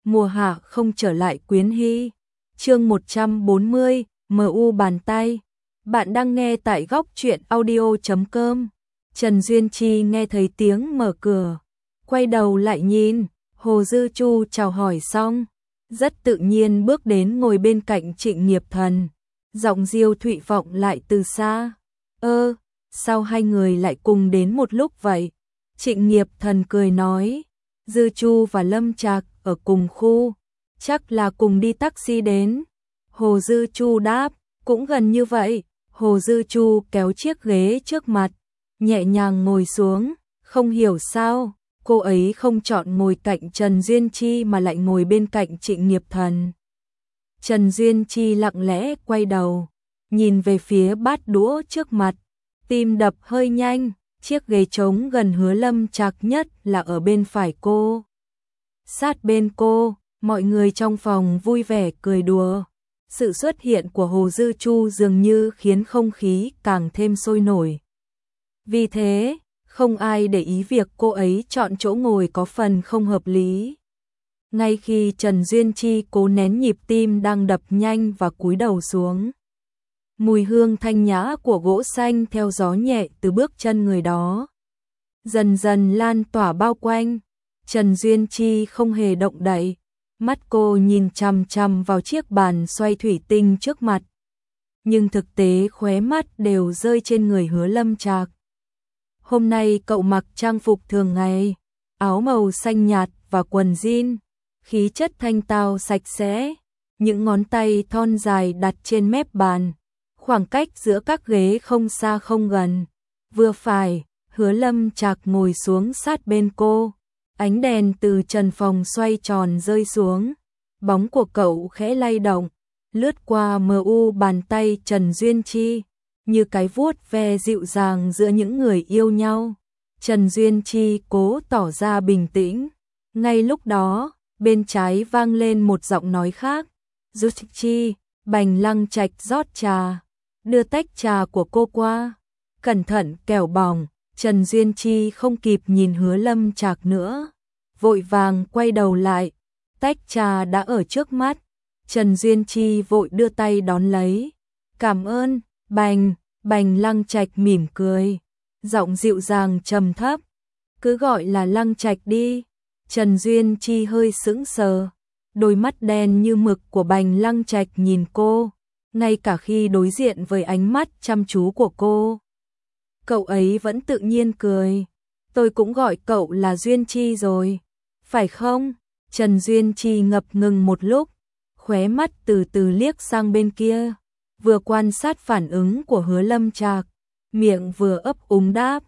mùa hạ không trở lại Quyến Hy. Chương 140, MU bàn tay. Bạn đang nghe tại góc truyện audio.com. Trần Duyên Chi nghe thấy tiếng mở cửa, quay đầu lại nhìn, Hồ Dư Chu chào hỏi xong, rất tự nhiên bước đến ngồi bên cạnh Trịnh Nghiệp Thần. Giọng Diêu Thụy vọng lại từ xa. Sao hai người lại cùng đến một lúc vậy? Trịnh Nghiệp Thần cười nói, Dư Chu và Lâm Trạc ở cùng khu, chắc là cùng đi taxi đến. Hồ Dư Chu đáp, cũng gần như vậy. Hồ Dư Chu kéo chiếc ghế trước mặt, nhẹ nhàng ngồi xuống, không hiểu sao, cô ấy không chọn ngồi cạnh Trần Duyên Chi mà lại ngồi bên cạnh Trịnh Nghiệp Thần. Trần Duyên Chi lặng lẽ quay đầu, nhìn về phía bát đũa trước mặt, tim đập hơi nhanh, chiếc ghế trống gần Hứa Lâm Trạc nhất là ở bên phải cô. Sát bên cô, mọi người trong phòng vui vẻ cười đùa. Sự xuất hiện của Hồ Dư Chu dường như khiến không khí càng thêm sôi nổi. Vì thế, không ai để ý việc cô ấy chọn chỗ ngồi có phần không hợp lý. Ngay khi Trần Duyên Chi cố nén nhịp tim đang đập nhanh và cúi đầu xuống, mùi hương thanh nhã của gỗ xanh theo gió nhẹ từ bước chân người đó dần dần lan tỏa bao quanh. Trần Duyên Chi không hề động đậy, mắt cô nhìn chằm chằm vào chiếc bàn xoay thủy tinh trước mặt. Nhưng thực tế khóe mắt đều rơi trên người Hứa Lâm Trạc. Hôm nay cậu mặc trang phục thường ngày, áo màu xanh nhạt và quần jean, khí chất thanh tao sạch sẽ, những ngón tay thon dài đặt trên mép bàn. Khoảng cách giữa các ghế không xa không gần, vừa phải. Hứa Lâm Trạc ngồi xuống sát bên cô. Ánh đèn từ trần phòng xoay tròn rơi xuống, bóng của cậu khẽ lay động, lướt qua MU bàn tay Trần Duyên Chi, như cái vuốt ve dịu dàng giữa những người yêu nhau. Trần Duyên Chi cố tỏ ra bình tĩnh. Ngay lúc đó, bên trái vang lên một giọng nói khác. Dư Chi, Bành Lăng Trạch rót trà, đưa tách trà của cô qua. Cẩn thận kẻo bỏng. Trần Duyên Chi không kịp nhìn Hứa Lâm Trạc nữa, vội vàng quay đầu lại, tách trà đã ở trước mắt. Trần Duyên Chi vội đưa tay đón lấy. Cảm ơn, Bành Lăng Trạch mỉm cười, giọng dịu dàng trầm thấp. Cứ gọi là Lăng Trạch đi. Trần Duyên Chi hơi sững sờ, đôi mắt đen như mực của Bành Lăng Trạch nhìn cô, ngay cả khi đối diện với ánh mắt chăm chú của cô, cậu ấy vẫn tự nhiên cười. Tôi cũng gọi cậu là Duyên Chi rồi, phải không? Trần Duyên Chi ngập ngừng một lúc, khóe mắt từ từ liếc sang bên kia, vừa quan sát phản ứng của Hứa Lâm Trạc, miệng vừa ấp úng đáp,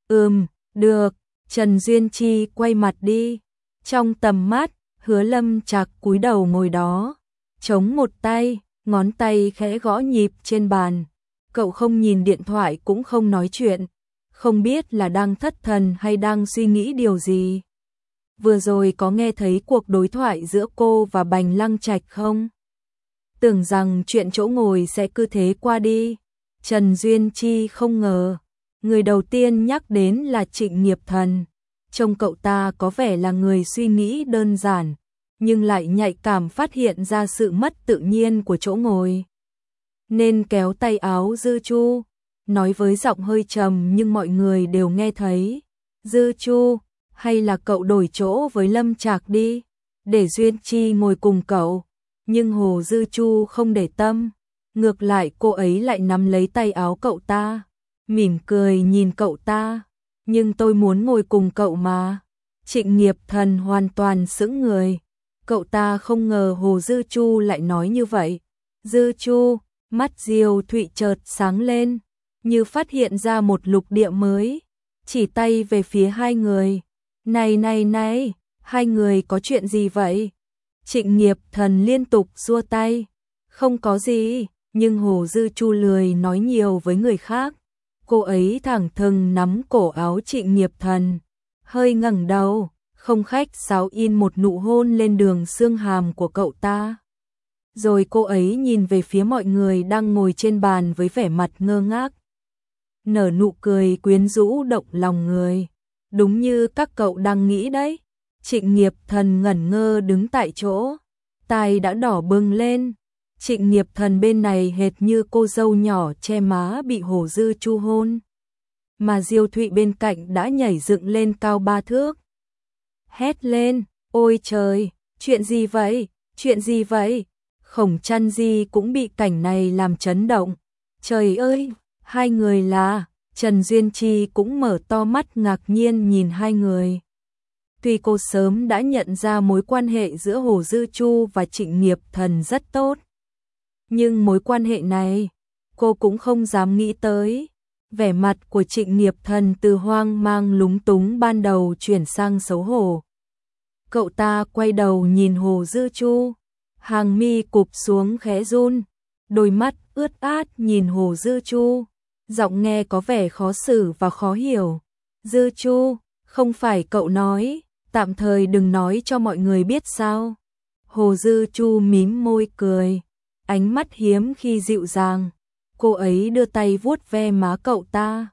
được. Trần Duyên Chi quay mặt đi. Trong tầm mắt, Hứa Lâm Trạc cúi đầu ngồi đó, chống một tay, ngón tay khẽ gõ nhịp trên bàn. Cậu không nhìn điện thoại cũng không nói chuyện, không biết là đang thất thần hay đang suy nghĩ điều gì. Vừa rồi có nghe thấy cuộc đối thoại giữa cô và Bành Lăng Trạch không? Tưởng rằng chuyện chỗ ngồi sẽ cứ thế qua đi. Trần Duyên Chi không ngờ, người đầu tiên nhắc đến là Trịnh Nghiệp Thần. Trông cậu ta có vẻ là người suy nghĩ đơn giản, nhưng lại nhạy cảm phát hiện ra sự mất tự nhiên của chỗ ngồi. Nên kéo tay áo Dư Chu, nói với giọng hơi trầm nhưng mọi người đều nghe thấy. Dư Chu, hay là cậu đổi chỗ với Lâm Trạc đi, để Duyên Chi ngồi cùng cậu. Nhưng Hồ Dư Chu không để tâm, ngược lại cô ấy lại nắm lấy tay áo cậu ta, mỉm cười nhìn cậu ta. Nhưng tôi muốn ngồi cùng cậu mà. Trịnh Nghiệp Thần hoàn toàn sững người, cậu ta không ngờ Hồ Dư Chu lại nói như vậy. Dư Chu, mắt Diêu Thụy chợt sáng lên, như phát hiện ra một lục địa mới, chỉ tay về phía hai người. Này, hai người có chuyện gì vậy? Trịnh Nghiệp Thần liên tục xua tay. Không có gì, nhưng Hồ Dư Chu lười nói nhiều với người khác. Cô ấy thẳng thừng nắm cổ áo Trịnh Nghiệp Thần, hơi ngẩng đầu, không khách sáo in một nụ hôn lên đường xương hàm của cậu ta. Rồi cô ấy nhìn về phía mọi người đang ngồi trên bàn với vẻ mặt ngơ ngác, nở nụ cười quyến rũ động lòng người. Đúng như các cậu đang nghĩ đấy, Trịnh Nghiệp Thần ngẩn ngơ đứng tại chỗ, tai đã đỏ bừng lên. Trịnh Nghiệp Thần bên này hệt như cô dâu nhỏ che má bị Hồ Dư Chu hôn, mà Diêu Thụy bên cạnh đã nhảy dựng lên cao 3 thước. Hét lên, ôi trời, chuyện gì vậy, chuyện gì vậy? Khổng Chăn Di cũng bị cảnh này làm chấn động. Trời ơi, hai người là... Trần Duyên Chi cũng mở to mắt ngạc nhiên nhìn hai người. Tuy cô sớm đã nhận ra mối quan hệ giữa Hồ Dư Chu và Trịnh Nghiệp Thần rất tốt, nhưng mối quan hệ này, cô cũng không dám nghĩ tới. Vẻ mặt của Trịnh Nghiệp Thần từ hoang mang lúng túng ban đầu chuyển sang xấu hổ. Cậu ta quay đầu nhìn Hồ Dư Chu, hàng mi cụp xuống khẽ run, đôi mắt ướt át nhìn Hồ Dư Chu, giọng nghe có vẻ khó xử và khó hiểu. Dư Chu, không phải cậu nói, tạm thời đừng nói cho mọi người biết sao? Hồ Dư Chu mím môi cười, ánh mắt hiếm khi dịu dàng. Cô ấy đưa tay vuốt ve má cậu ta.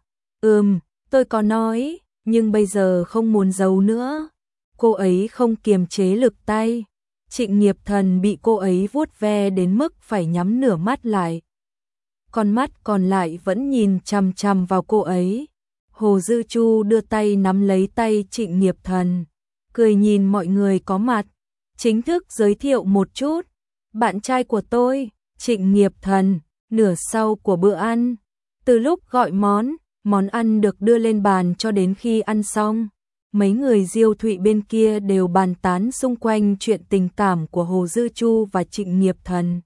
Tôi có nói, nhưng bây giờ không muốn giấu nữa. Cô ấy không kiềm chế lực tay. Trịnh Nghiệp Thần bị cô ấy vuốt ve đến mức phải nhắm nửa mắt lại. Con mắt còn lại vẫn nhìn chằm chằm vào cô ấy. Hồ Dư Chu đưa tay nắm lấy tay Trịnh Nghiệp Thần, cười nhìn mọi người có mặt, chính thức giới thiệu một chút. Bạn trai của tôi, Trịnh Nghiệp Thần. Nửa sau của bữa ăn, từ lúc gọi món ăn được đưa lên bàn cho đến khi ăn xong, mấy người Diêu Thụy bên kia đều bàn tán xung quanh chuyện tình cảm của Hồ Dư Chu và Trịnh Nghiệp Thần.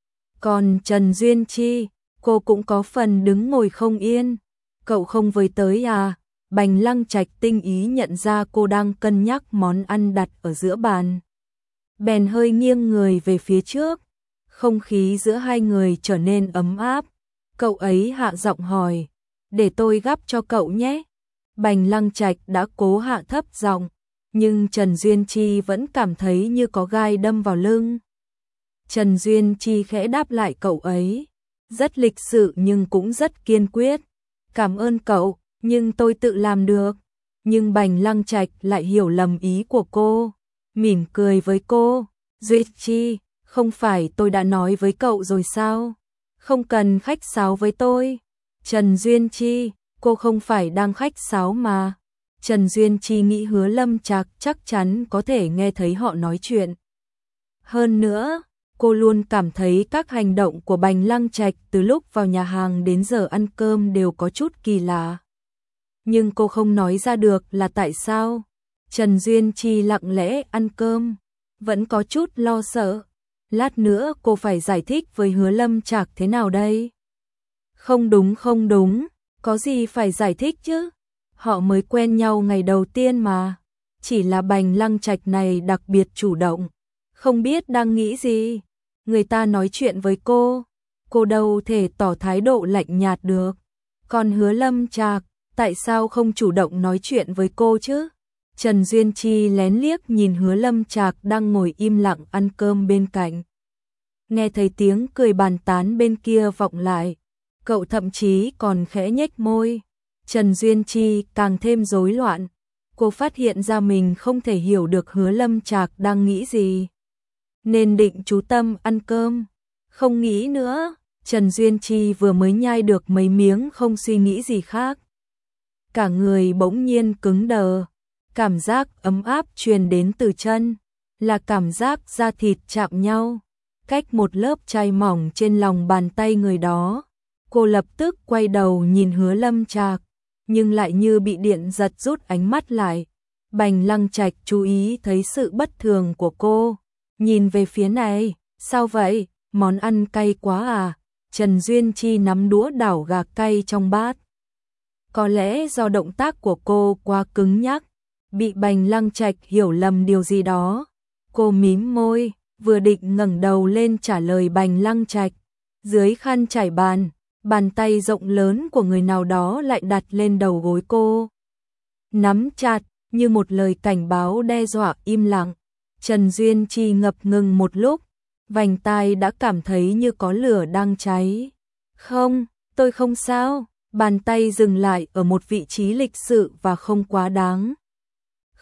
Còn Trần Duyên Chi, cô cũng có phần đứng ngồi không yên. Cậu không với tới à? Bành Lăng Trạch tinh ý nhận ra cô đang cân nhắc món ăn đặt ở giữa bàn, bèn hơi nghiêng người về phía trước. Không khí giữa hai người trở nên ấm áp. Cậu ấy hạ giọng hỏi, để tôi gắp cho cậu nhé. Bành Lăng Trạch đã cố hạ thấp giọng, nhưng Trần Duyên Chi vẫn cảm thấy như có gai đâm vào lưng. Trần Duyên Chi khẽ đáp lại cậu ấy, rất lịch sự nhưng cũng rất kiên quyết. Cảm ơn cậu, nhưng tôi tự làm được. Nhưng Bành Lăng Trạch lại hiểu lầm ý của cô, mỉm cười với cô. Duyên Chi, không phải tôi đã nói với cậu rồi sao? Không cần khách sáo với tôi. Trần Duyên Chi, cô không phải đang khách sáo mà. Trần Duyên Chi nghĩ Hứa Lâm Trạc chắc chắn có thể nghe thấy họ nói chuyện. Hơn nữa, cô luôn cảm thấy các hành động của Bành Lăng Trạch từ lúc vào nhà hàng đến giờ ăn cơm đều có chút kỳ lạ. Nhưng cô không nói ra được là tại sao. Trần Duyên Chi lặng lẽ ăn cơm, vẫn có chút lo sợ. Lát nữa cô phải giải thích với Hứa Lâm Trạc thế nào đây? Không đúng, có gì phải giải thích chứ? Họ mới quen nhau ngày đầu tiên mà. Chỉ là Bành Lăng Trạch này đặc biệt chủ động, không biết đang nghĩ gì. Người ta nói chuyện với cô đâu thể tỏ thái độ lạnh nhạt được. Còn Hứa Lâm Trạc, tại sao không chủ động nói chuyện với cô chứ? Trần Duyên Chi lén liếc nhìn Hứa Lâm Trạc đang ngồi im lặng ăn cơm bên cạnh. Nghe thấy tiếng cười bàn tán bên kia vọng lại, cậu thậm chí còn khẽ nhếch môi. Trần Duyên Chi càng thêm rối loạn. Cô phát hiện ra mình không thể hiểu được Hứa Lâm Trạc đang nghĩ gì, nên định chú tâm ăn cơm. Không nghĩ nữa, Trần Duyên Chi vừa mới nhai được mấy miếng không suy nghĩ gì khác. Cả người bỗng nhiên cứng đờ. Cảm giác ấm áp truyền đến từ chân, là cảm giác da thịt chạm nhau, cách một lớp chai mỏng trên lòng bàn tay người đó. Cô lập tức quay đầu nhìn Hứa Lâm Trạc, nhưng lại như bị điện giật rút ánh mắt lại. Bành Lăng Trạch chú ý thấy sự bất thường của cô, nhìn về phía này, sao vậy, món ăn cay quá à? Trần Duyên Chi nắm đũa đảo gà cay trong bát. Có lẽ do động tác của cô quá cứng nhắc, bị Bành Lăng Trạch hiểu lầm điều gì đó. Cô mím môi, vừa định ngẩng đầu lên trả lời Bành Lăng Trạch. Dưới khăn trải bàn, bàn tay rộng lớn của người nào đó lại đặt lên đầu gối cô, nắm chặt như một lời cảnh báo đe dọa. Im lặng. Trần Duyên Chi ngập ngừng một lúc, vành tai đã cảm thấy như có lửa đang cháy. Không, tôi không sao. Bàn tay dừng lại ở một vị trí lịch sự và không quá đáng.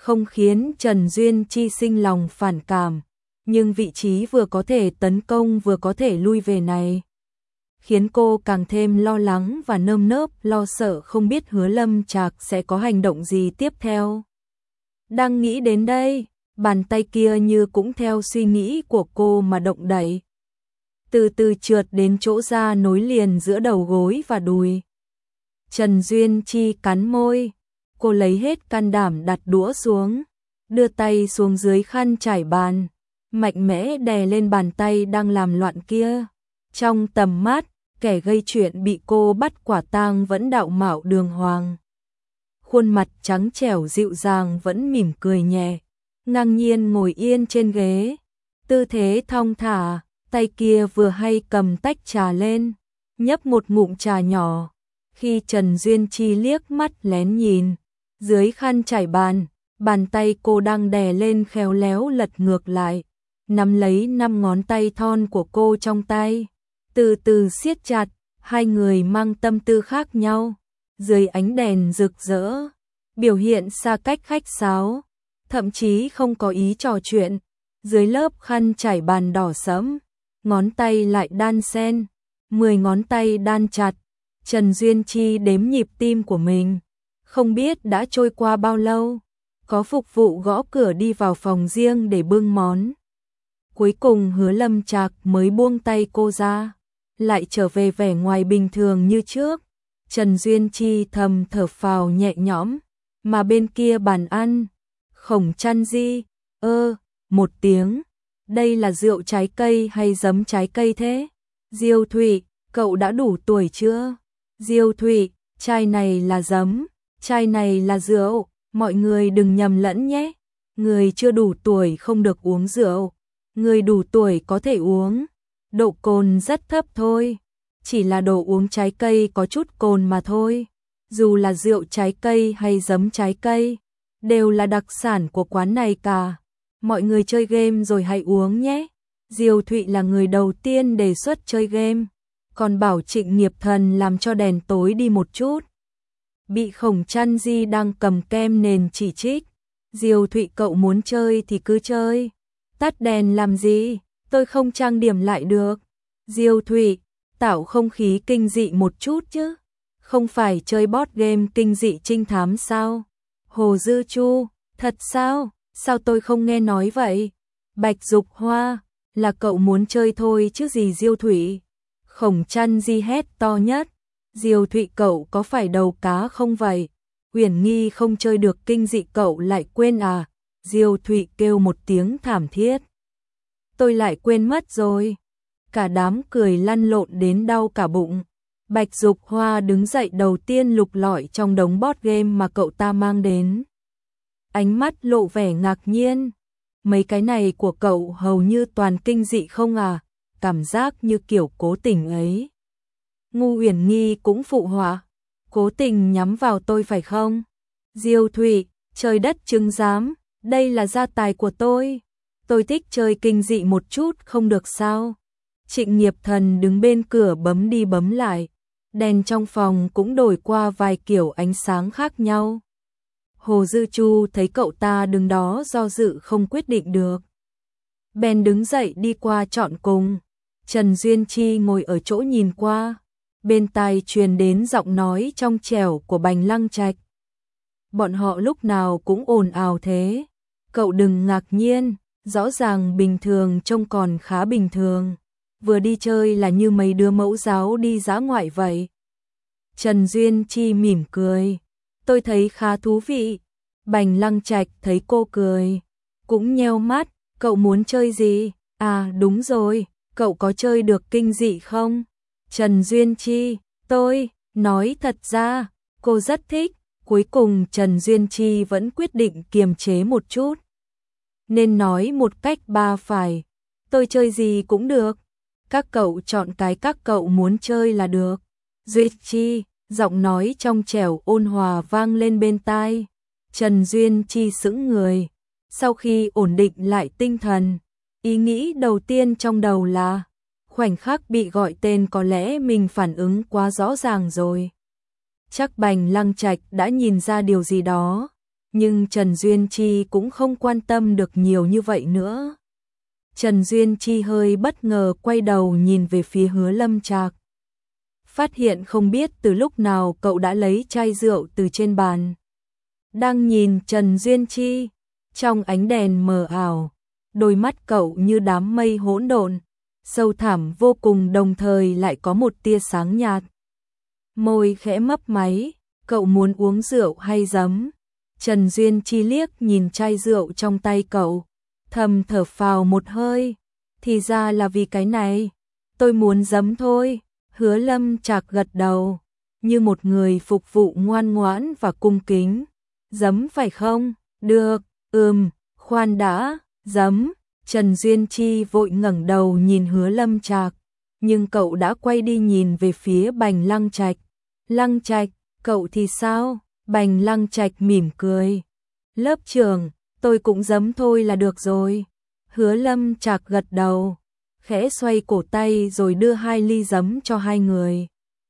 không khiến Trần Duyên Chi sinh lòng phản cảm, nhưng vị trí vừa có thể tấn công vừa có thể lui về này khiến cô càng thêm lo lắng và nơm nớp lo sợ không biết Hứa Lâm Trạc sẽ có hành động gì tiếp theo. Đang nghĩ đến đây, bàn tay kia như cũng theo suy nghĩ của cô mà động đậy. Từ từ trượt đến chỗ da nối liền giữa đầu gối và đùi. Trần Duyên Chi cắn môi, cô lấy hết can đảm đặt đũa xuống, đưa tay xuống dưới khăn trải bàn, mạnh mẽ đè lên bàn tay đang làm loạn kia. Trong tầm mắt, kẻ gây chuyện bị cô bắt quả tang vẫn đạo mạo đường hoàng. Khuôn mặt trắng trẻo dịu dàng vẫn mỉm cười nhẹ, ngang nhiên ngồi yên trên ghế, tư thế thong thả, tay kia vừa hay cầm tách trà lên, nhấp một ngụm trà nhỏ. Khi Trần Duyên Chi liếc mắt lén nhìn, dưới khăn trải bàn, bàn tay cô đang đè lên khéo léo lật ngược lại, nắm lấy 5 ngón tay thon của cô trong tay, từ từ siết chặt. Hai người mang tâm tư khác nhau, dưới ánh đèn rực rỡ, biểu hiện xa cách khách sáo, thậm chí không có ý trò chuyện. Dưới lớp khăn trải bàn đỏ sẫm, ngón tay lại đan xen, 10 ngón tay đan chặt. Trần Duyên Chi đếm nhịp tim của mình, không biết đã trôi qua bao lâu. Có phục vụ gõ cửa đi vào phòng riêng để bưng món. Cuối cùng Hứa Lâm Trạc mới buông tay cô ra, lại trở về vẻ ngoài bình thường như trước. Trần Duyên Chi thầm thở phào nhẹ nhõm, mà bên kia bàn ăn, Khổng Chăn Di, một tiếng, đây là rượu trái cây hay giấm trái cây thế? Diêu Thụy, cậu đã đủ tuổi chưa? Diêu Thụy, chai này là giấm, chai này là rượu, mọi người đừng nhầm lẫn nhé. Người chưa đủ tuổi không được uống rượu, người đủ tuổi có thể uống. Độ cồn rất thấp thôi, chỉ là đồ uống trái cây có chút cồn mà thôi. Dù là rượu trái cây hay giấm trái cây, đều là đặc sản của quán này cả. Mọi người chơi game rồi hãy uống nhé. Diêu Thụy là người đầu tiên đề xuất chơi game, còn bảo Trịnh Nghiệp Thần làm cho đèn tối đi một chút. Bị Khổng Chăn Di đang cầm kem nền chỉ trích. Diêu Thụy, cậu muốn chơi thì cứ chơi, tắt đèn làm gì? Tôi không trang điểm lại được. Diêu Thụy, tạo không khí kinh dị một chút chứ. Không phải chơi board game kinh dị trinh thám sao? Hồ Dư Chu, thật sao? Sao tôi không nghe nói vậy? Bạch Dục Hoa, là cậu muốn chơi thôi chứ gì Diêu Thụy? Khổng Chăn Di hét to nhất. Diêu Thụy, cậu có phải đầu cá không vậy? Uyển Nghi không chơi được kinh dị cậu lại quên à? Diêu Thụy kêu một tiếng thảm thiết. Tôi lại quên mất rồi. Cả đám cười lăn lộn đến đau cả bụng. Bạch Dục Hoa đứng dậy đầu tiên lục lọi trong đống board game mà cậu ta mang đến. Ánh mắt lộ vẻ ngạc nhiên. Mấy cái này của cậu hầu như toàn kinh dị không à? Cảm giác như kiểu cố tình ấy. Ngu Uyển Nghi cũng phụ họa. Cố tình nhắm vào tôi phải không? Diêu Thụy, trời đất chứng giám, đây là gia tài của tôi. Tôi thích chơi kinh dị một chút không được sao? Trịnh Nghiệp Thần đứng bên cửa bấm đi bấm lại. Đèn trong phòng cũng đổi qua vài kiểu ánh sáng khác nhau. Hồ Dư Chu thấy cậu ta đứng đó do dự không quyết định được, bèn đứng dậy đi qua chọn cùng. Trần Duyên Chi ngồi ở chỗ nhìn qua, bên tai truyền đến giọng nói trong trẻo của Bành Lăng Trạch. Bọn họ lúc nào cũng ồn ào thế, cậu đừng ngạc nhiên, rõ ràng bình thường trông còn khá bình thường, vừa đi chơi là như mấy đứa mẫu giáo đi dã ngoại vậy. Trần Duyên Chi mỉm cười, tôi thấy khá thú vị. Bành Lăng Trạch thấy cô cười, cũng nheo mắt, cậu muốn chơi gì? À đúng rồi, cậu có chơi được kinh dị không? Trần Duyên Chi, tôi, nói thật ra, cô rất thích. Cuối cùng Trần Duyên Chi vẫn quyết định kiềm chế một chút, nên nói một cách ba phải, tôi chơi gì cũng được, các cậu chọn cái các cậu muốn chơi là được. Duyệt Chi, giọng nói trong trẻo ôn hòa vang lên bên tai. Trần Duyên Chi sững người, sau khi ổn định lại tinh thần, ý nghĩ đầu tiên trong đầu là, khoảnh khắc bị gọi tên có lẽ mình phản ứng quá rõ ràng rồi. Chắc Bành Lăng Trạch đã nhìn ra điều gì đó, nhưng Trần Duyên Chi cũng không quan tâm được nhiều như vậy nữa. Trần Duyên Chi hơi bất ngờ quay đầu nhìn về phía Hứa Lâm Trạc. Phát hiện không biết từ lúc nào cậu đã lấy chai rượu từ trên bàn. Đang nhìn Trần Duyên Chi, trong ánh đèn mờ ảo, đôi mắt cậu như đám mây hỗn độn, sâu thẳm vô cùng đồng thời lại có một tia sáng nhạt. Môi khẽ mấp máy, cậu muốn uống rượu hay giấm? Trần Duyên Chi liếc nhìn chai rượu trong tay cậu, thầm thở phào một hơi, thì ra là vì cái này, tôi muốn giấm thôi. Hứa Lâm Trạc gật đầu, như một người phục vụ ngoan ngoãn và cung kính. Giấm phải không? Được, khoan đã, giấm. Trần Duyên Chi vội ngẩng đầu nhìn Hứa Lâm Trạc, nhưng cậu đã quay đi nhìn về phía Bành Lăng Trạch. Lăng Trạch, cậu thì sao? Bành Lăng Trạch mỉm cười. Lớp trưởng, tôi cũng giấm thôi là được rồi. Hứa Lâm Trạc gật đầu, khẽ xoay cổ tay rồi đưa 2 ly giấm cho hai người.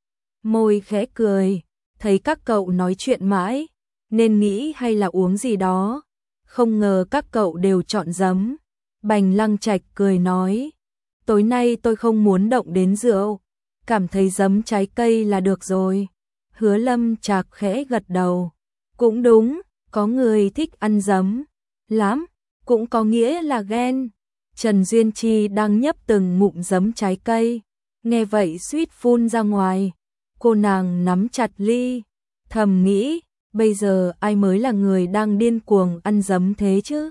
Môi khẽ cười, thấy các cậu nói chuyện mãi, nên nghĩ hay là uống gì đó. Không ngờ các cậu đều chọn giấm. Bành Lăng Trạch cười nói, tối nay tôi không muốn động đến rượu, cảm thấy giấm trái cây là được rồi. Hứa Lâm Trạc khẽ gật đầu, cũng đúng, có người thích ăn giấm lắm, cũng có nghĩa là ghen. Trần Duyên Chi đang nhấp từng ngụm giấm trái cây, nghe vậy suýt phun ra ngoài. Cô nàng nắm chặt ly, thầm nghĩ, bây giờ ai mới là người đang điên cuồng ăn giấm thế chứ?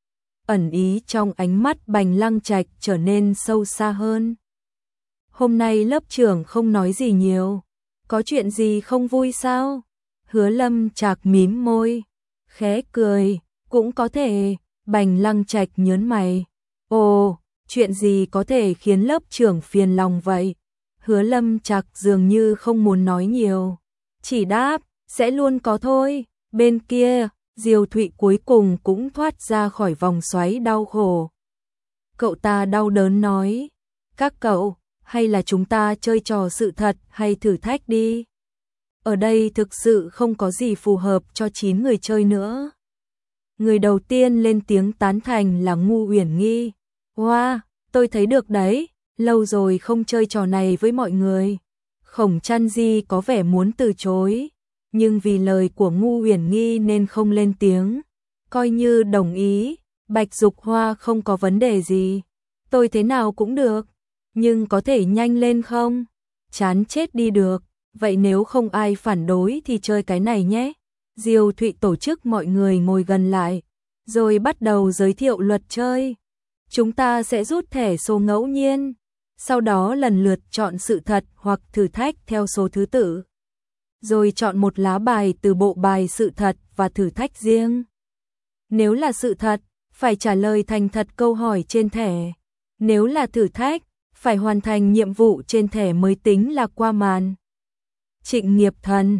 Ẩn ý trong ánh mắt Bành Lăng Trạch trở nên sâu xa hơn. Hôm nay lớp trưởng không nói gì nhiều, có chuyện gì không vui sao? Hứa Lâm Trạc mím môi, khẽ cười, cũng có thể. Bành Lăng Trạch nhớn mày, ồ, chuyện gì có thể khiến lớp trưởng phiền lòng vậy? Hứa Lâm Trạc dường như không muốn nói nhiều, chỉ đáp, sẽ luôn có thôi. Bên kia, Diêu Thụy cuối cùng cũng thoát ra khỏi vòng xoáy đau khổ. Cậu ta đau đớn nói, các cậu, hay là chúng ta chơi trò sự thật hay thử thách đi? Ở đây thực sự không có gì phù hợp cho 9 người chơi nữa. Người đầu tiên lên tiếng tán thành là Ngu Uyển Nghi. Wow, tôi thấy được đấy, lâu rồi không chơi trò này với mọi người. Khổng Chăn Di có vẻ muốn từ chối, nhưng vì lời của Ngu Uyển Nghi nên không lên tiếng, coi như đồng ý. Bạch Dục Hoa không có vấn đề gì, tôi thế nào cũng được, nhưng có thể nhanh lên không? Chán chết đi được, vậy nếu không ai phản đối thì chơi cái này nhé. Diêu Thụy tổ chức mọi người ngồi gần lại, rồi bắt đầu giới thiệu luật chơi. Chúng ta sẽ rút thẻ số ngẫu nhiên, sau đó lần lượt chọn sự thật hoặc thử thách theo số thứ tự, rồi chọn một lá bài từ bộ bài sự thật và thử thách riêng. Nếu là sự thật, phải trả lời thành thật câu hỏi trên thẻ. Nếu là thử thách, phải hoàn thành nhiệm vụ trên thẻ mới tính là qua màn. Trịnh Nghiệp Thần,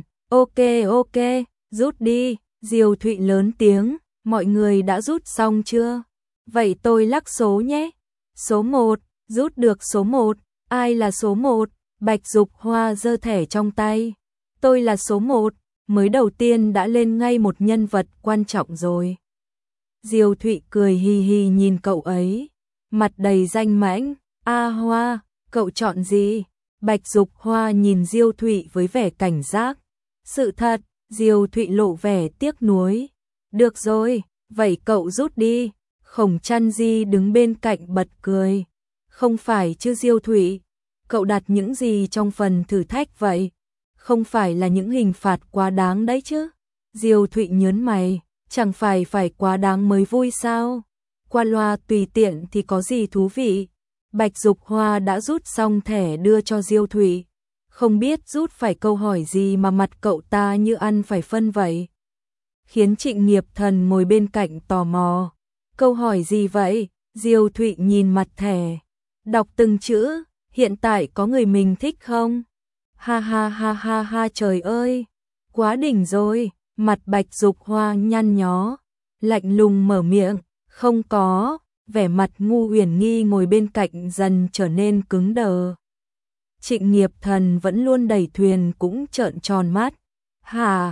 ok, rút đi. Diêu Thụy lớn tiếng, mọi người đã rút xong chưa? Vậy tôi lắc số nhé. Số 1, rút được số 1, ai là số 1? Bạch Dục Hoa giơ thẻ trong tay. Tôi là số 1, mới đầu tiên đã lên ngay một nhân vật quan trọng rồi. Diêu Thụy cười hì hì nhìn cậu ấy, mặt đầy danh mãnh. A Hoa, cậu chọn gì? Bạch Dục Hoa nhìn Diêu Thụy với vẻ cảnh giác. Sự thật. Diêu Thụy lộ vẻ tiếc nuối. Được rồi, vậy cậu rút đi. Khổng Chăn Di đứng bên cạnh bật cười. Không phải chứ Diêu Thụy, cậu đặt những gì trong phần thử thách vậy? Không phải là những hình phạt quá đáng đấy chứ? Diêu Thụy nhớn mày, chẳng phải quá đáng mới vui sao? Qua loa tùy tiện thì có gì thú vị? Bạch Dục Hoa đã rút xong thẻ đưa cho Diêu Thụy. Không biết rút phải câu hỏi gì mà mặt cậu ta như ăn phải phân vậy. Khiến Trịnh Nghiệp Thần ngồi bên cạnh tò mò. Câu hỏi gì vậy? Diêu Thụy nhìn mặt thẻ, đọc từng chữ. Hiện tại có người mình thích không? Ha ha ha ha ha, trời ơi, quá đỉnh rồi. Mặt Bạch Dục Hoa nhăn nhó, lạnh lùng mở miệng, không có. Vẻ mặt Ngu Uyển Nghi ngồi bên cạnh dần trở nên cứng đờ. Trịnh Nghiệp Thần vẫn luôn đẩy thuyền cũng trợn tròn mắt. Hả?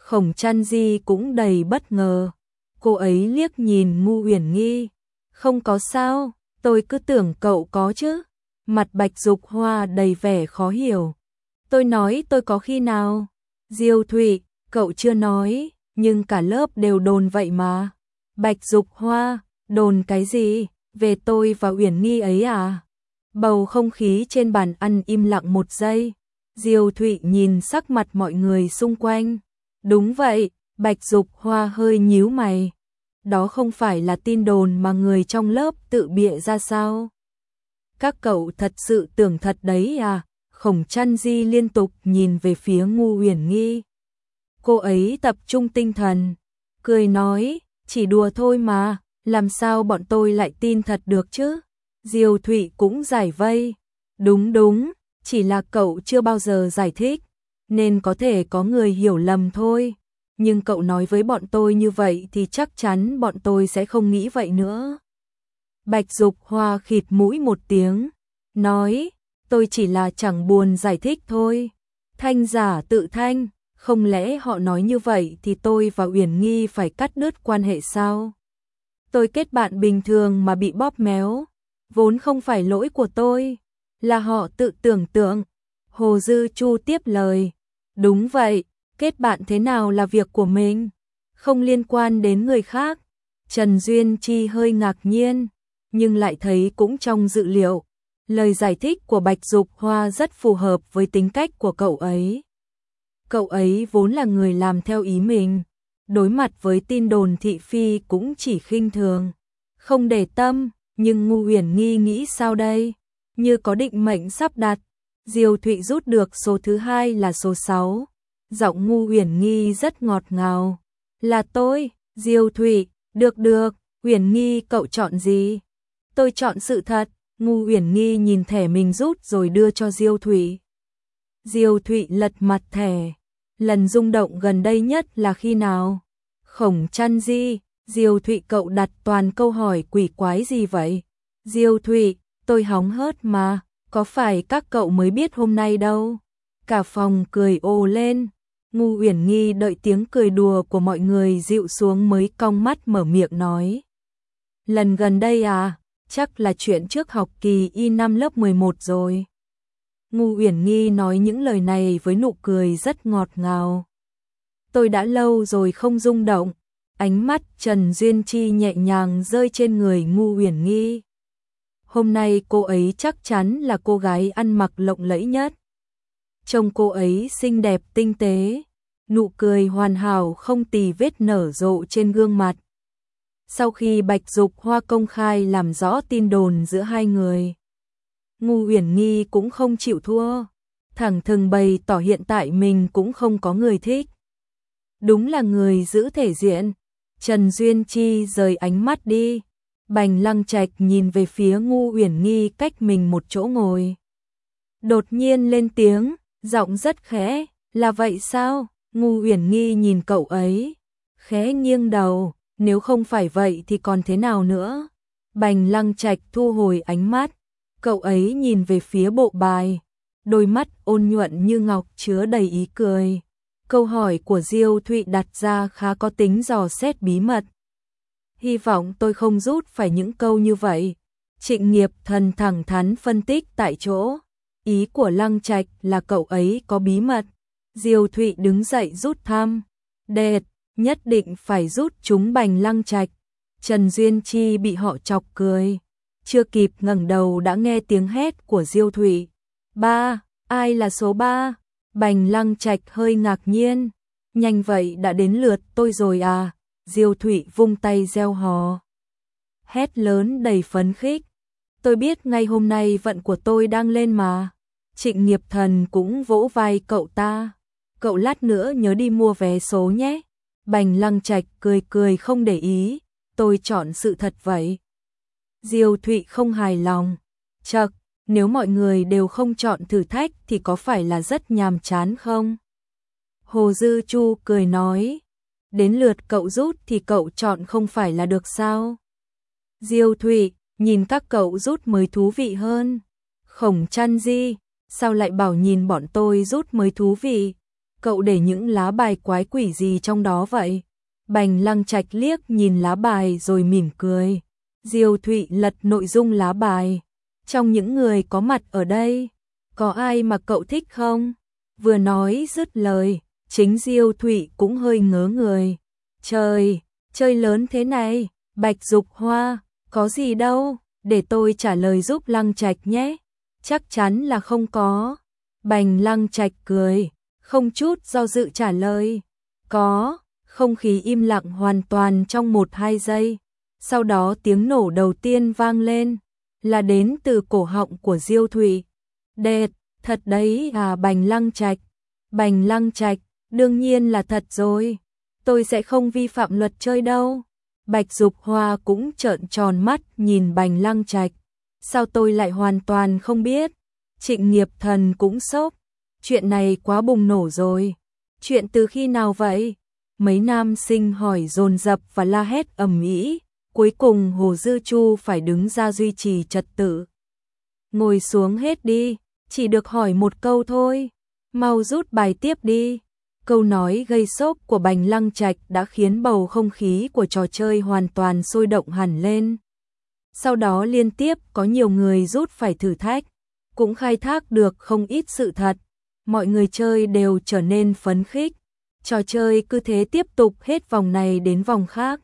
Khổng Chăn Di cũng đầy bất ngờ. Cô ấy liếc nhìn Ngu Uyển Nghi. Không có sao, tôi cứ tưởng cậu có chứ. Mặt Bạch Dục Hoa đầy vẻ khó hiểu. Tôi nói tôi có khi nào? Diêu Thụy, cậu chưa nói, nhưng cả lớp đều đồn vậy mà. Bạch Dục Hoa, đồn cái gì? Về tôi và Uyển Nghi ấy à? Bầu không khí trên bàn ăn im lặng một giây. Diêu Thụy nhìn sắc mặt mọi người xung quanh. Đúng vậy, Bạch Dục Hoa hơi nhíu mày. Đó không phải là tin đồn mà người trong lớp tự bịa ra sao? Các cậu thật sự tưởng thật đấy à? Khổng Chăn Di liên tục nhìn về phía Ngu Uyển Nghi. Cô ấy tập trung tinh thần, cười nói, chỉ đùa thôi mà, làm sao bọn tôi lại tin thật được chứ? Diêu Thụy cũng giải vây. Đúng, chỉ là cậu chưa bao giờ giải thích, nên có thể có người hiểu lầm thôi. Nhưng cậu nói với bọn tôi như vậy thì chắc chắn bọn tôi sẽ không nghĩ vậy nữa. Bạch Dục Hoa khịt mũi một tiếng, nói, tôi chỉ là chẳng buồn giải thích thôi. Thanh giả tự thanh, không lẽ họ nói như vậy thì tôi và Uyển Nghi phải cắt đứt quan hệ sao? Tôi kết bạn bình thường mà bị bóp méo, vốn không phải lỗi của tôi, là họ tự tưởng tượng. Hồ Dư Chu tiếp lời, đúng vậy, kết bạn thế nào là việc của mình, không liên quan đến người khác. Trần Duyên Chi hơi ngạc nhiên, nhưng lại thấy cũng trong dự liệu. Lời giải thích của Bạch Dục Hoa rất phù hợp với tính cách của cậu ấy. Cậu ấy vốn là người làm theo ý mình, đối mặt với tin đồn thị phi cũng chỉ khinh thường, không để tâm. Nhưng Ngu Uyển Nghi nghĩ sao đây? Như có định mệnh sắp đặt. Diêu Thụy rút được số thứ 2 là số 6. Giọng Ngu Uyển Nghi rất ngọt ngào. Là tôi, Diêu Thụy, được, Uyển Nghi cậu chọn gì? Tôi chọn sự thật. Ngu Uyển Nghi nhìn thẻ mình rút rồi đưa cho Diêu Thụy. Diêu Thụy lật mặt thẻ. Lần rung động gần đây nhất là khi nào? Khổng Chăn Di, Diêu Thụy cậu đặt toàn câu hỏi quỷ quái gì vậy? Diêu Thụy, tôi hóng hớt mà, có phải các cậu mới biết hôm nay đâu? Cả phòng cười ồ lên. Ngu Uyển Nghi đợi tiếng cười đùa của mọi người dịu xuống mới cong mắt mở miệng nói. Lần gần đây à, chắc là chuyện trước học kỳ Y năm lớp 11 rồi. Ngu Uyển Nghi nói những lời này với nụ cười rất ngọt ngào. Tôi đã lâu rồi không rung động. Ánh mắt Trần Duyên Chi nhẹ nhàng rơi trên người Ngu Uyển Nghi. Hôm nay cô ấy chắc chắn là cô gái ăn mặc lộng lẫy nhất. Trông cô ấy xinh đẹp tinh tế, nụ cười hoàn hảo không tì vết nở rộ trên gương mặt. Sau khi Bạch Dục Hoa công khai làm rõ tin đồn giữa hai người, Ngu Uyển Nghi cũng không chịu thua, thẳng thừng bày tỏ hiện tại mình cũng không có người thích. Đúng là người giữ thể diện. Trần Duyên Chi rời ánh mắt đi. Bành Lăng Trạch nhìn về phía Ngu Uyển Nghi cách mình một chỗ ngồi. Đột nhiên lên tiếng, giọng rất khẽ, là vậy sao? Ngu Uyển Nghi nhìn cậu ấy, khẽ nghiêng đầu, nếu không phải vậy thì còn thế nào nữa? Bành Lăng Trạch thu hồi ánh mắt, cậu ấy nhìn về phía bộ bài, đôi mắt ôn nhuận như ngọc chứa đầy ý cười. Câu hỏi của Diêu Thụy đặt ra khá có tính dò xét bí mật. Hy vọng tôi không rút phải những câu như vậy. Trịnh Nghiệp Thần thẳng thắn phân tích tại chỗ. Ý của Lăng Trạch là cậu ấy có bí mật. Diêu Thụy đứng dậy rút thăm. Đệt, nhất định phải rút chúng. Bành Lăng Trạch. Trần Duyên Chi bị họ chọc cười. Chưa kịp ngẩng đầu đã nghe tiếng hét của Diêu Thụy. 3, ai là số 3? Bành Lăng Trạch hơi ngạc nhiên. Nhanh vậy đã đến lượt tôi rồi à? Diêu Thụy vung tay reo hò. Hét lớn đầy phấn khích. Tôi biết ngay hôm nay vận của tôi đang lên mà. Trịnh Nghiệp Thần cũng vỗ vai cậu ta. Cậu lát nữa nhớ đi mua vé số nhé. Bành Lăng Trạch cười cười không để ý. Tôi chọn sự thật vậy. Diêu Thụy không hài lòng. Chậc, nếu mọi người đều không chọn thử thách thì có phải là rất nhàm chán không? Hồ Dư Chu cười nói. Đến lượt cậu rút thì cậu chọn không phải là được sao? Diêu Thụy, nhìn các cậu rút mới thú vị hơn. Khổng Chăn Di, sao lại bảo nhìn bọn tôi rút mới thú vị? cậu để những lá bài quái quỷ gì trong đó vậy? Bành Lăng Trạch liếc nhìn lá bài rồi mỉm cười. Diêu Thụy lật nội dung lá bài. Trong những người có mặt ở đây, có ai mà cậu thích không? Vừa nói dứt lời, chính Diêu Thụy cũng hơi ngớ người. Trời, chơi lớn thế này, Bạch Dục Hoa, có gì đâu, để tôi trả lời giúp Lăng Trạch nhé. Chắc chắn là không có. Bành Lăng Trạch cười, không chút do dự trả lời. Có, không khí im lặng hoàn toàn trong 1-2 giây. Sau đó tiếng nổ đầu tiên vang lên, là đến từ cổ họng của Diêu Thụy. Đệt, thật đấy à Bành Lăng Trạch. Bành Lăng Trạch, đương nhiên là thật rồi. Tôi sẽ không vi phạm luật chơi đâu. Bạch Dục Hoa cũng trợn tròn mắt nhìn Bành Lăng Trạch. Sao tôi lại hoàn toàn không biết? Trịnh Nghiệp Thần cũng sốc. Chuyện này quá bùng nổ rồi. Chuyện từ khi nào vậy? Mấy nam sinh hỏi dồn dập và la hét ầm ĩ. Cuối cùng Hồ Dư Chu phải đứng ra duy trì trật tự. Ngồi xuống hết đi, chỉ được hỏi một câu thôi. Mau rút bài tiếp đi. Câu nói gây sốc của Bành Lăng Trạch đã khiến bầu không khí của trò chơi hoàn toàn sôi động hẳn lên. Sau đó liên tiếp có nhiều người rút phải thử thách, cũng khai thác được không ít sự thật. Mọi người chơi đều trở nên phấn khích. Trò chơi cứ thế tiếp tục hết vòng này đến vòng khác.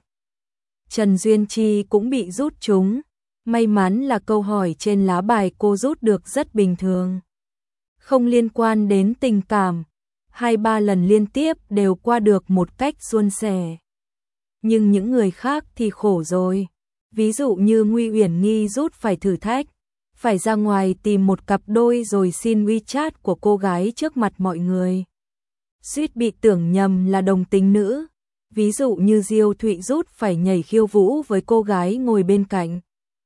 Trần Duyên Chi cũng bị rút trúng. May mắn là câu hỏi trên lá bài cô rút được rất bình thường, không liên quan đến tình cảm. 2-3 lần liên tiếp đều qua được một cách suôn sẻ. Nhưng những người khác thì khổ rồi. Ví dụ như Nguy Uyển Nghi rút phải thử thách, phải ra ngoài tìm một cặp đôi rồi xin WeChat của cô gái trước mặt mọi người. Suýt bị tưởng nhầm là đồng tính nữ. Ví dụ như Diêu Thụy rút phải nhảy khiêu vũ với cô gái ngồi bên cạnh.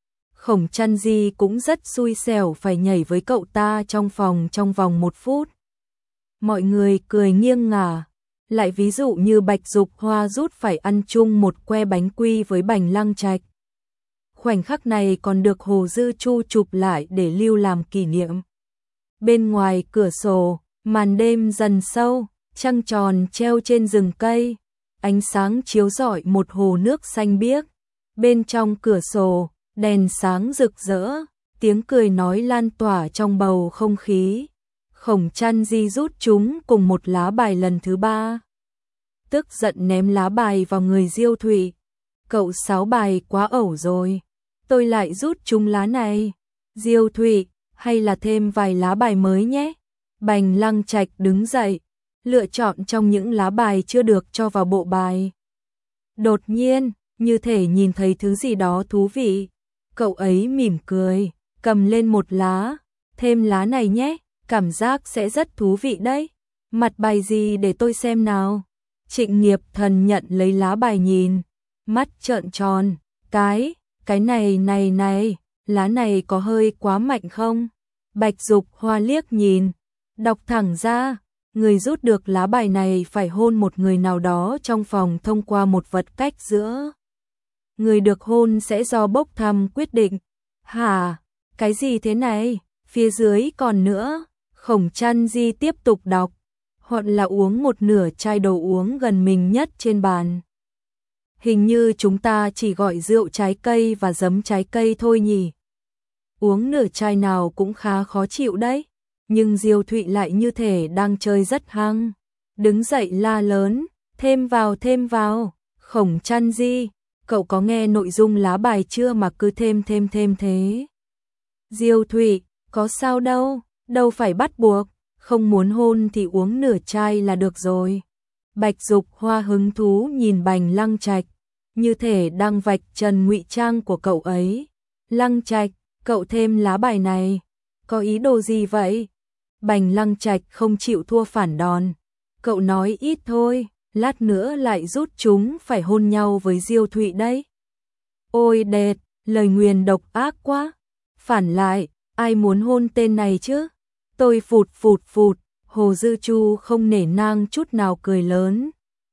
Khổng Chăn Di cũng rất xui xẻo phải nhảy với cậu ta trong phòng trong vòng 1 phút. Mọi người cười nghiêng ngả. Lại ví dụ như Bạch Dục Hoa rút phải ăn chung một que bánh quy với Bành Lăng Trạch. Khoảnh khắc này còn được Hồ Dư Chu chụp lại để lưu làm kỷ niệm. Bên ngoài cửa sổ, màn đêm dần sâu, trăng tròn treo trên rừng cây, ánh sáng chiếu rọi một hồ nước xanh biếc. Bên trong cửa sổ, đèn sáng rực rỡ, tiếng cười nói lan tỏa trong bầu không khí. Khổng Chăn Di rút chúng cùng một lá bài lần thứ 3. Tức giận ném lá bài vào người Diêu Thụy. Cậu 6 bài quá ẩu rồi. Tôi lại rút chúng lá này. Diêu Thụy, hay là thêm vài lá bài mới nhé. Bành Lăng Trạch đứng dậy, lựa chọn trong những lá bài chưa được cho vào bộ bài. Đột nhiên, như thể nhìn thấy thứ gì đó thú vị. Cậu ấy mỉm cười, cầm lên một lá. Thêm lá này nhé, cảm giác sẽ rất thú vị đấy. Mặt bài gì để tôi xem nào. Trịnh Nghiệp Thần nhận lấy lá bài nhìn, mắt trợn tròn. Cái này, lá này có hơi quá mạnh không? Bạch Dục Hoa liếc nhìn, đọc thẳng ra, người rút được lá bài này phải hôn một người nào đó trong phòng thông qua một vật cách giữa. Người được hôn sẽ do bốc thăm quyết định. Hả? Cái gì thế này? Phía dưới còn nữa. Khổng Chăn Di tiếp tục đọc. Hoặc là uống một nửa chai đồ uống gần mình nhất trên bàn. Hình như chúng ta chỉ gọi rượu trái cây và giấm trái cây thôi nhỉ. Uống nửa chai nào cũng khá khó chịu đấy. Nhưng Diêu Thụy lại như thể đang chơi rất hăng. Đứng dậy la lớn, thêm vào. Khổng Chăn Di, cậu có nghe nội dung lá bài chưa mà cứ thêm thế? Diêu Thụy, có sao đâu phải bắt buộc, không muốn hôn thì uống nửa chai là được rồi. Bạch Dục Hoa hứng thú nhìn Bành Lăng Trạch, như thể đang vạch trần ngụy trang của cậu ấy. Lăng Trạch, cậu thêm lá bài này, có ý đồ gì vậy? Bành Lăng Trạch không chịu thua phản đòn. Cậu nói ít thôi, lát nữa lại rút chúng phải hôn nhau với Diêu Thụy đấy. Ôi đệt, lời nguyền độc ác quá. Phản lại, ai muốn hôn tên này chứ? Tôi phụt. Hồ Dư Chu không nể nang chút nào cười lớn.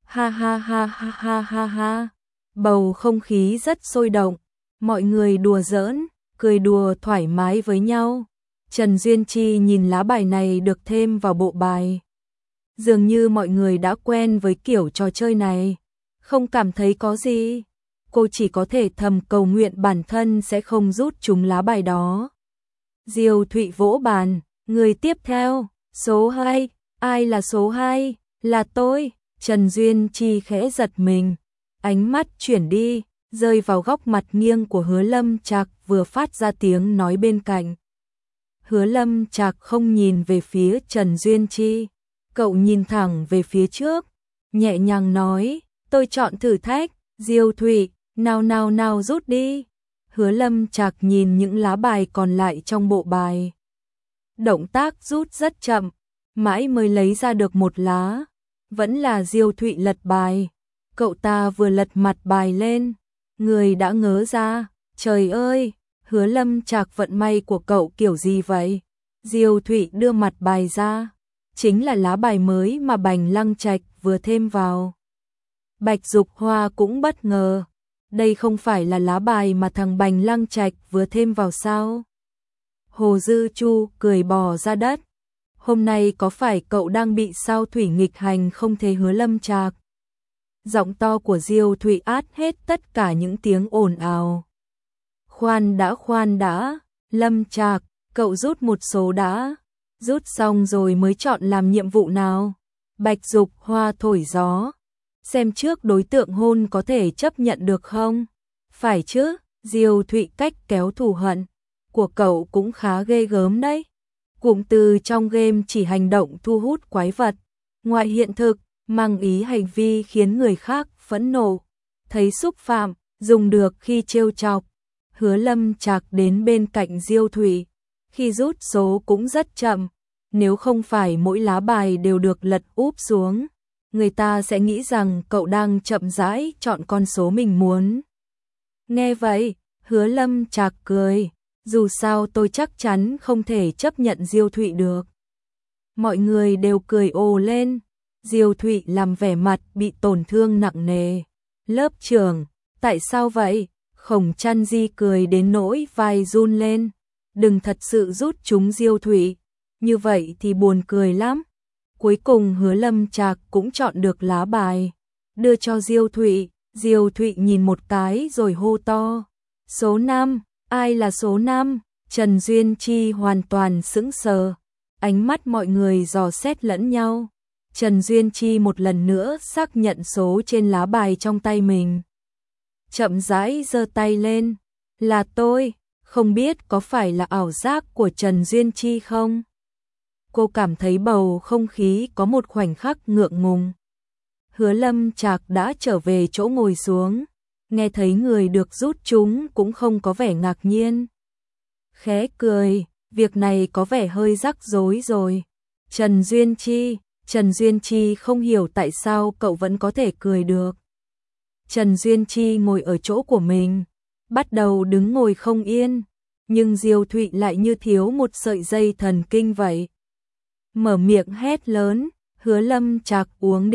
Ha. Bầu không khí rất sôi động. Mọi người đùa giỡn, cười đùa thoải mái với nhau. Trần Duyên Chi nhìn lá bài này được thêm vào bộ bài. Dường như mọi người đã quen với kiểu trò chơi này, không cảm thấy có gì. Cô chỉ có thể thầm cầu nguyện bản thân sẽ không rút trúng lá bài đó. Diêu Thụy vỗ bàn, người tiếp theo, số 2, ai là số 2? Là tôi. Trần Duyên Chi khẽ giật mình, ánh mắt chuyển đi, rơi vào góc mặt nghiêng của Hứa Lâm Trạc vừa phát ra tiếng nói bên cạnh. Hứa Lâm Trạc không nhìn về phía Trần Duyên Chi, cậu nhìn thẳng về phía trước, nhẹ nhàng nói, tôi chọn thử thách, Diêu Thụy, nào rút đi. Hứa Lâm Trạc nhìn những lá bài còn lại trong bộ bài. Động tác rút rất chậm, mãi mới lấy ra được một lá, vẫn là Diêu Thụy lật bài. Cậu ta vừa lật mặt bài lên, người đã ngớ ra, trời ơi, Hứa Lâm Trạc vận may của cậu kiểu gì vậy? Diêu Thụy đưa mặt bài ra, chính là lá bài mới mà Bành Lăng Trạch vừa thêm vào. Bạch Dục Hoa cũng bất ngờ, đây không phải là lá bài mà thằng Bành Lăng Trạch vừa thêm vào sao? Hồ Dư Chu cười bò ra đất, hôm nay có phải cậu đang bị sao thủy nghịch hành không thế Hứa Lâm Trạc? Giọng to của Diêu Thụy át hết tất cả những tiếng ồn ào. Khoan đã, Lâm Trạc, cậu rút một số đã, rút xong rồi mới chọn làm nhiệm vụ nào. Bạch Dục Hoa thổi gió, xem trước đối tượng hôn có thể chấp nhận được không? Phải chứ, Diêu Thụy cách kéo thù hận của cậu cũng khá ghê gớm đấy. Cụm từ trong game chỉ hành động thu hút quái vật, ngoài hiện thực, mang ý hành vi khiến người khác phẫn nộ, thấy xúc phạm, dùng được khi trêu chọc. Hứa Lâm Trạc đến bên cạnh Diêu Thụy, khi rút số cũng rất chậm, nếu không phải mỗi lá bài đều được lật úp xuống, người ta sẽ nghĩ rằng cậu đang chậm rãi chọn con số mình muốn. Nghe vậy, Hứa Lâm Trạc cười, dù sao tôi chắc chắn không thể chấp nhận Diêu Thụy được. Mọi người đều cười ồ lên, Diêu Thụy làm vẻ mặt bị tổn thương nặng nề. Lớp trưởng, tại sao vậy? Khổng Chăn Di cười đến nỗi vai run lên, đừng thật sự rút trúng Diêu Thụy, như vậy thì buồn cười lắm. Cuối cùng Hứa Lâm Trạc cũng chọn được lá bài, đưa cho Diêu Thụy. Diêu Thụy nhìn một cái rồi hô to, số 5, ai là số 5? Trần Duyên Chi hoàn toàn sững sờ, ánh mắt mọi người dò xét lẫn nhau. Trần Duyên Chi một lần nữa xác nhận số trên lá bài trong tay mình. Chậm rãi giơ tay lên, là tôi, không biết có phải là ảo giác của Trần Duyên Chi không? Cô cảm thấy bầu không khí có một khoảnh khắc ngượng ngùng. Hứa Lâm Trạc đã trở về chỗ ngồi xuống, nghe thấy người được rút chúng cũng không có vẻ ngạc nhiên. Khẽ cười, việc này có vẻ hơi rắc rối rồi. Trần Duyên Chi không hiểu tại sao cậu vẫn có thể cười được. Trần Duyên Chi ngồi ở chỗ của mình, bắt đầu đứng ngồi không yên, nhưng Diêu Thụy lại như thiếu một sợi dây thần kinh vậy. Mở miệng hét lớn, Hứa Lâm Trạc uống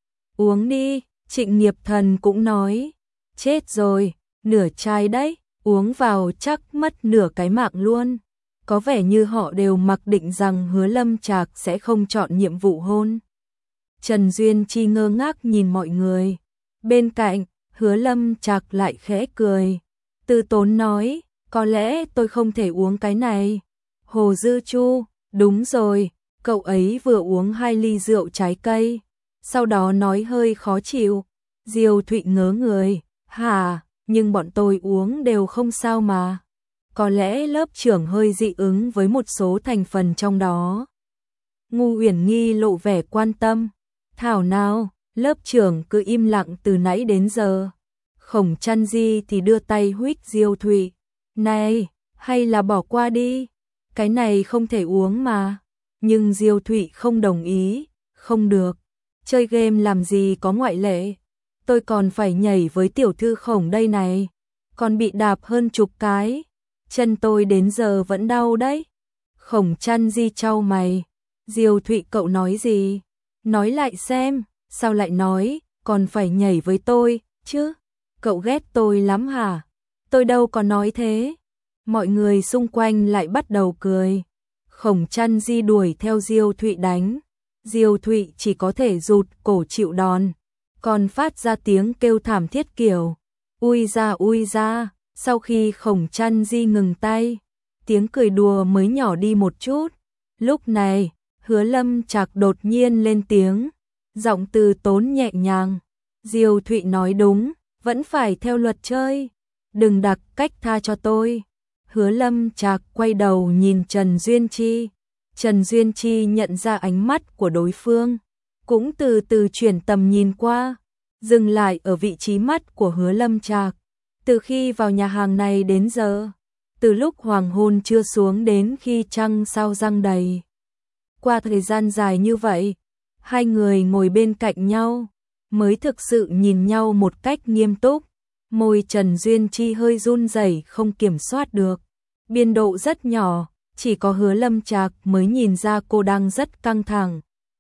đi, Trịnh Nghiệp Thần cũng nói, chết rồi, nửa chai đấy, uống vào chắc mất nửa cái mạng luôn. Có vẻ như họ đều mặc định rằng Hứa Lâm Trạc sẽ không chọn nhiệm vụ hôn. Trần Duyên Chi ngơ ngác nhìn mọi người. Bên cạnh, Hứa Lâm Trạc lại khẽ cười. Từ tốn nói, có lẽ tôi không thể uống cái này. Hồ Dư Chu, đúng rồi, cậu ấy vừa uống 2 ly rượu trái cây. Sau đó nói hơi khó chịu. Diêu Thụy ngớ người, hả, nhưng bọn tôi uống đều không sao mà. Có lẽ lớp trưởng hơi dị ứng với một số thành phần trong đó. Ngu Uyển Nghi lộ vẻ quan tâm. Thảo nào, lớp trưởng cứ im lặng từ nãy đến giờ. Khổng Chăn Di thì đưa tay huých Diêu Thụy. Này, hay là bỏ qua đi. Cái này không thể uống mà. Nhưng Diêu Thụy không đồng ý. Không được. Chơi game làm gì có ngoại lệ. Tôi còn phải nhảy với tiểu thư Khổng đây này. Còn bị đạp hơn chục cái. Chân tôi đến giờ vẫn đau đấy. Khổng Chăn Di chau mày. Diêu Thụy cậu nói gì? Nói lại xem, sao lại nói, còn phải nhảy với tôi, chứ? Cậu ghét tôi lắm hả? Tôi đâu có nói thế. Mọi người xung quanh lại bắt đầu cười. Khổng Chăn Di đuổi theo Diêu Thụy đánh. Diêu Thụy chỉ có thể rụt cổ chịu đòn, còn phát ra tiếng kêu thảm thiết kiểu ui ra, sau khi Khổng Chăn Di ngừng tay, tiếng cười đùa mới nhỏ đi một chút. Lúc này, Hứa Lâm Trạc đột nhiên lên tiếng, giọng từ tốn nhẹ nhàng, Diêu Thụy nói đúng, vẫn phải theo luật chơi, đừng đặc cách tha cho tôi. Hứa Lâm Trạc quay đầu nhìn Trần Duyên Chi, Trần Duyên Chi nhận ra ánh mắt của đối phương, cũng từ từ chuyển tầm nhìn qua, dừng lại ở vị trí mắt của Hứa Lâm Trạc. Từ khi vào nhà hàng này đến giờ, từ lúc hoàng hôn chưa xuống đến khi trăng sao răng đầy, qua thời gian dài như vậy, hai người ngồi bên cạnh nhau, mới thực sự nhìn nhau một cách nghiêm túc. Môi Trần Duyên Chi hơi run rẩy không kiểm soát được, biên độ rất nhỏ, chỉ có Hứa Lâm Trạc mới nhìn ra cô đang rất căng thẳng.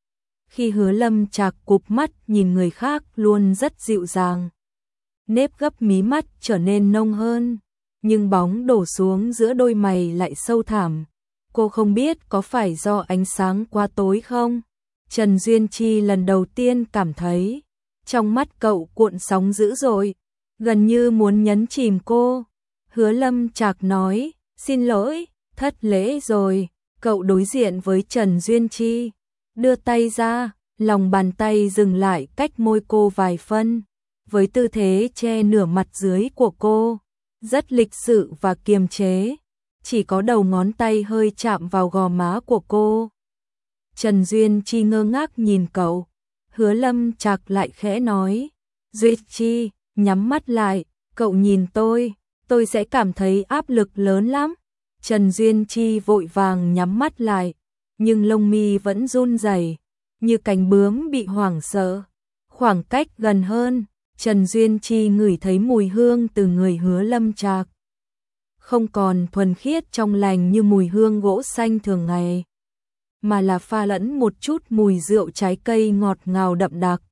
Khi Hứa Lâm Trạc cụp mắt nhìn người khác luôn rất dịu dàng, nếp gấp mí mắt trở nên nông hơn, nhưng bóng đổ xuống giữa đôi mày lại sâu thẳm. Cô không biết có phải do ánh sáng quá tối không? Trần Duyên Chi lần đầu tiên cảm thấy trong mắt cậu cuộn sóng dữ dội, gần như muốn nhấn chìm cô. Hứa Lâm Trạc nói, xin lỗi, thất lễ rồi. Cậu đối diện với Trần Duyên Chi, đưa tay ra, lòng bàn tay dừng lại cách môi cô vài phân, với tư thế che nửa mặt dưới của cô, rất lịch sự và kiềm chế, chỉ có đầu ngón tay hơi chạm vào gò má của cô. Trần Duyên Chi ngơ ngác nhìn cậu, Hứa Lâm Trạc lại khẽ nói, Duyệt Chi, nhắm mắt lại, cậu nhìn tôi sẽ cảm thấy áp lực lớn lắm. Trần Duyên Chi vội vàng nhắm mắt lại, nhưng lông mi vẫn run rẩy, như cánh bướm bị hoảng sợ. Khoảng cách gần hơn, Trần Duyên Chi ngửi thấy mùi hương từ người Hứa Lâm Trạc. Không còn thuần khiết trong lành như mùi hương gỗ xanh thường ngày, mà là pha lẫn một chút mùi rượu trái cây ngọt ngào đậm đặc,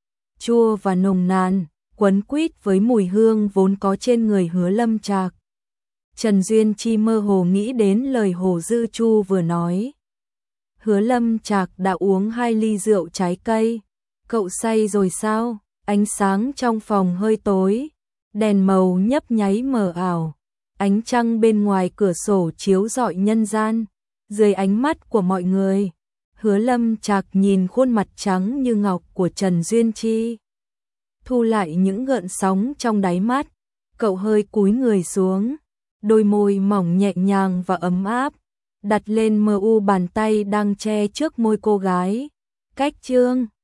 chua và nồng nàn, quấn quýt với mùi hương vốn có trên người Hứa Lâm Trạc. Trần Duyên Chi mơ hồ nghĩ đến lời Hồ Dư Chu vừa nói. Hứa Lâm Trạc đã uống 2 ly rượu trái cây. Cậu say rồi sao? Ánh sáng trong phòng hơi tối, đèn màu nhấp nháy mờ ảo, ánh trăng bên ngoài cửa sổ chiếu rọi nhân gian. Dưới ánh mắt của mọi người, Hứa Lâm Trạc nhìn khuôn mặt trắng như ngọc của Trần Duyên Chi, thu lại những gợn sóng trong đáy mắt. Cậu hơi cúi người xuống, đôi môi mỏng nhẹ nhàng và ấm áp, đặt lên mờ u bàn tay đang che trước môi cô gái. Cách chương